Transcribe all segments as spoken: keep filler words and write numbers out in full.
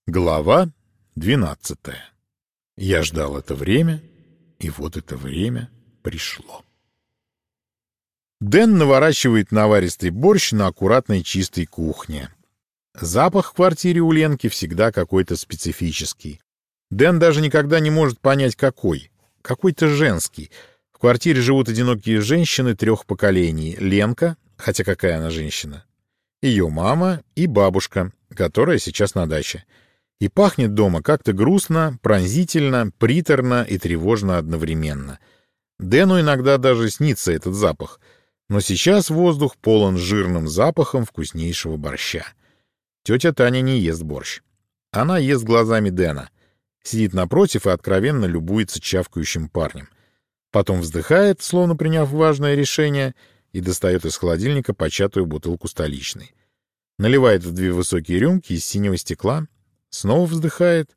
Глава двенадцатая. Я ждал это время, и вот это время пришло. Дэн наворачивает наваристый борщ на аккуратной чистой кухне. Запах в квартире у Ленки всегда какой-то специфический. Дэн даже никогда не может понять, какой. Какой-то женский. В квартире живут одинокие женщины трех поколений. Ленка, хотя какая она женщина, ее мама и бабушка, которая сейчас на даче. И пахнет дома как-то грустно, пронзительно, приторно и тревожно одновременно. Дэну иногда даже снится этот запах. Но сейчас воздух полон жирным запахом вкуснейшего борща. Тетя Таня не ест борщ. Она ест глазами Дэна. Сидит напротив и откровенно любуется чавкающим парнем. Потом вздыхает, словно приняв важное решение, и достает из холодильника початую бутылку столичной. Наливает в две высокие рюмки из синего стекла, снова вздыхает.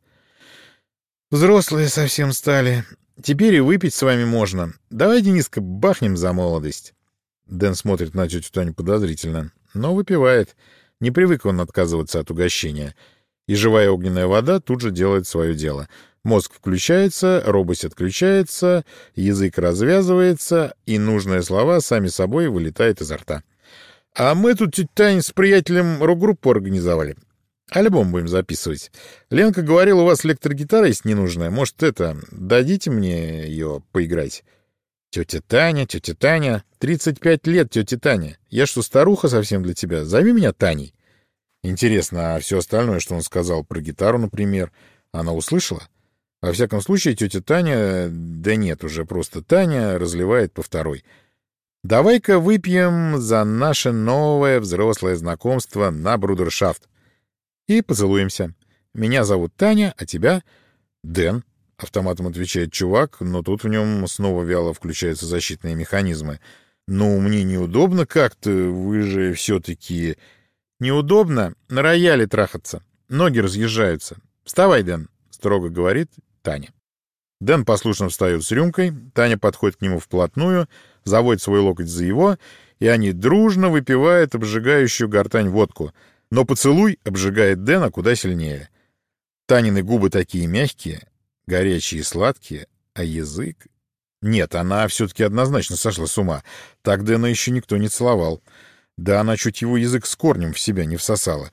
«Взрослые совсем стали. Теперь и выпить с вами можно. Давай, Дениска, бахнем за молодость». Дэн смотрит на тетю Таню подозрительно, но выпивает. Не привык он отказываться от угощения. И живая огненная вода тут же делает свое дело. Мозг включается, робость отключается, язык развязывается, и нужные слова сами собой вылетают изо рта. «А мы тут, тетя Таня, с приятелем рок-группу организовали. Альбом будем записывать. Ленка говорила, у вас электрогитара есть ненужная. Может, это, дадите мне ее поиграть?» «Тетя Таня, тетя Таня, тридцать пять лет, тетя Таня. Я что, старуха совсем для тебя? Зови меня Таней». Интересно, а все остальное, что он сказал про гитару, например, она услышала? Во всяком случае, тетя Таня, да нет, уже просто Таня, разливает по второй. «Давай-ка выпьем за наше новое взрослое знакомство на брудершафт. И поцелуемся. Меня зовут Таня, а тебя — Дэн», — автоматом отвечает чувак, но тут в нем снова вяло включаются защитные механизмы. «Ну, мне неудобно как-то, вы же все-таки...» «Неудобно на рояле трахаться. Ноги разъезжаются. Вставай, Дэн», — строго говорит Таня. Дэн послушно встает с рюмкой, Таня подходит к нему вплотную, заводит свой локоть за его, и они дружно выпивают обжигающую гортань водку. Но поцелуй обжигает Дэна куда сильнее. Танины губы такие мягкие, горячие и сладкие, а язык... Нет, она все-таки однозначно сошла с ума. Так Дэна еще никто не целовал. Да она чуть его язык с корнем в себя не всосала.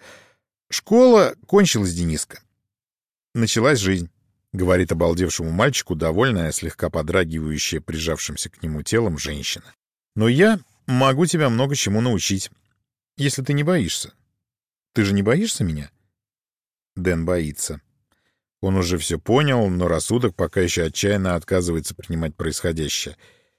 Школа кончилась, Дениска. Началась жизнь, — говорит обалдевшему мальчику довольная, слегка подрагивающая прижавшимся к нему телом женщина. «Но я могу тебя много чему научить, если ты не боишься. Ты же не боишься меня?» Дэн боится. Он уже все понял, но рассудок пока еще отчаянно отказывается принимать происходящее.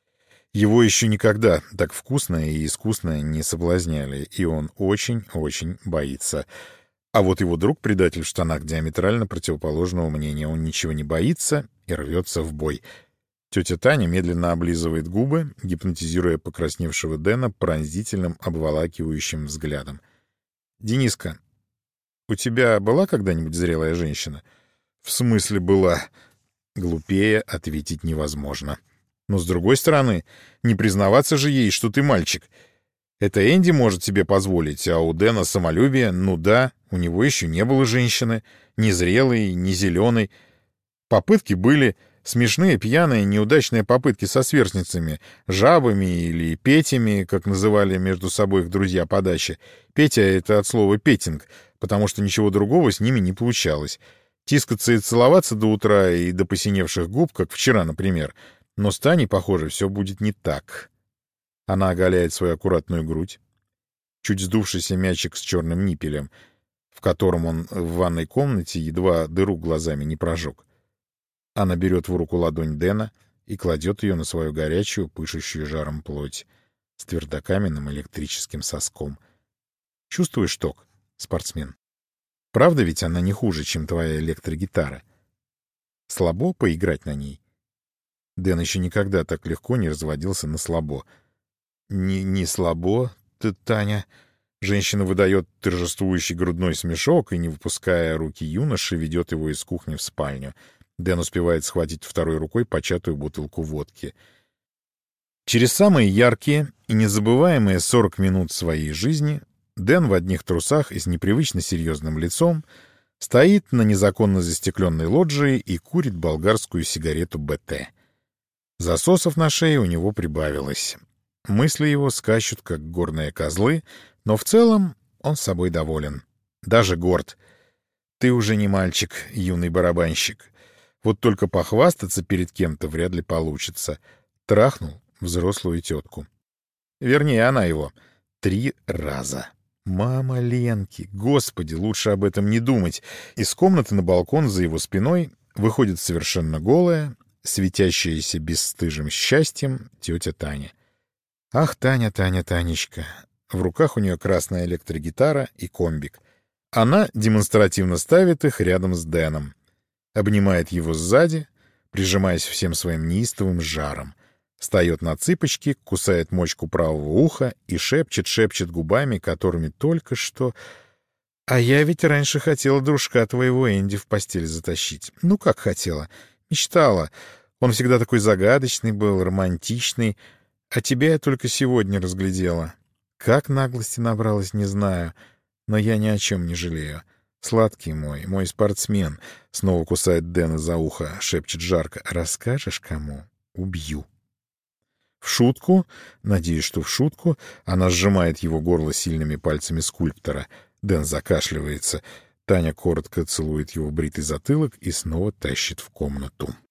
Его еще никогда так вкусно и искусно не соблазняли, и он очень-очень боится. А вот его друг-предатель в штанах диаметрально противоположного мнения. Он ничего не боится и рвется в бой. Тетя Таня медленно облизывает губы, гипнотизируя покрасневшего Дэна пронзительным обволакивающим взглядом. «Дениска, у тебя была когда-нибудь зрелая женщина?» «В смысле была?» Глупее ответить невозможно. Но, с другой стороны, не признаваться же ей, что ты мальчик. Это Энди может себе позволить, а у Дэна самолюбие, ну да, у него еще не было женщины, ни зрелой, ни зеленой. Попытки были, смешные, пьяные, неудачные попытки со сверстницами, жабами или петями, как называли между собой их друзья по даче. Петя — это от слова «петинг», потому что ничего другого с ними не получалось. Тискаться и целоваться до утра и до посиневших губ, как вчера, например. Но с Таней, похоже, все будет не так. Она оголяет свою аккуратную грудь. Чуть сдувшийся мячик с черным ниппелем, в котором он в ванной комнате едва дыру глазами не прожег. Она берет в руку ладонь Дэна и кладет ее на свою горячую, пышущую жаром плоть с твердокаменным электрическим соском. Чувствуешь ток, спортсмен? Правда ведь она не хуже, чем твоя электрогитара? Слабо поиграть на ней? Дэн еще никогда так легко не разводился на слабо. «Не, не слабо, ты, Таня?» Женщина выдает торжествующий грудной смешок и, не выпуская руки юноши, ведет его из кухни в спальню. Дэн успевает схватить второй рукой початую бутылку водки. Через самые яркие и незабываемые сорок минут своей жизни Дэн в одних трусах и с непривычно серьезным лицом Стоит на незаконно застекленной лоджии и курит болгарскую сигарету БТ. Засосов на шее у него прибавилось. Мысли его скачут, как горные козлы, но в целом он собой доволен. Даже горд. Ты уже не мальчик, юный барабанщик. Вот только похвастаться перед кем-то вряд ли получится. Трахнул взрослую тетку. Вернее, она его. Три раза. Мама Ленки. Господи, лучше об этом не думать. Из комнаты на балкон за его спиной выходит совершенно голая, светящаяся бесстыжим счастьем тетя Таня. Ах, Таня, Таня, Танечка. В руках у нее красная электрогитара и комбик. Она демонстративно ставит их рядом с Дэном. Обнимает его сзади, прижимаясь всем своим неистовым жаром. Встает на цыпочки, кусает мочку правого уха и шепчет-шепчет губами, которыми только что... А я ведь раньше хотела дружка твоего Энди в постель затащить. Ну, как хотела. Мечтала. Он всегда такой загадочный был, романтичный. А тебя я только сегодня разглядела. Как наглости набралась, не знаю. Но я ни о чем не жалею. Сладкий мой, мой спортсмен. Снова кусает Дэна за ухо, шепчет жарко. Расскажешь кому? Убью. В шутку, надеюсь, что в шутку, она сжимает его горло сильными пальцами скульптора. Дэн закашливается. Таня коротко целует его бритый затылок и снова тащит в комнату.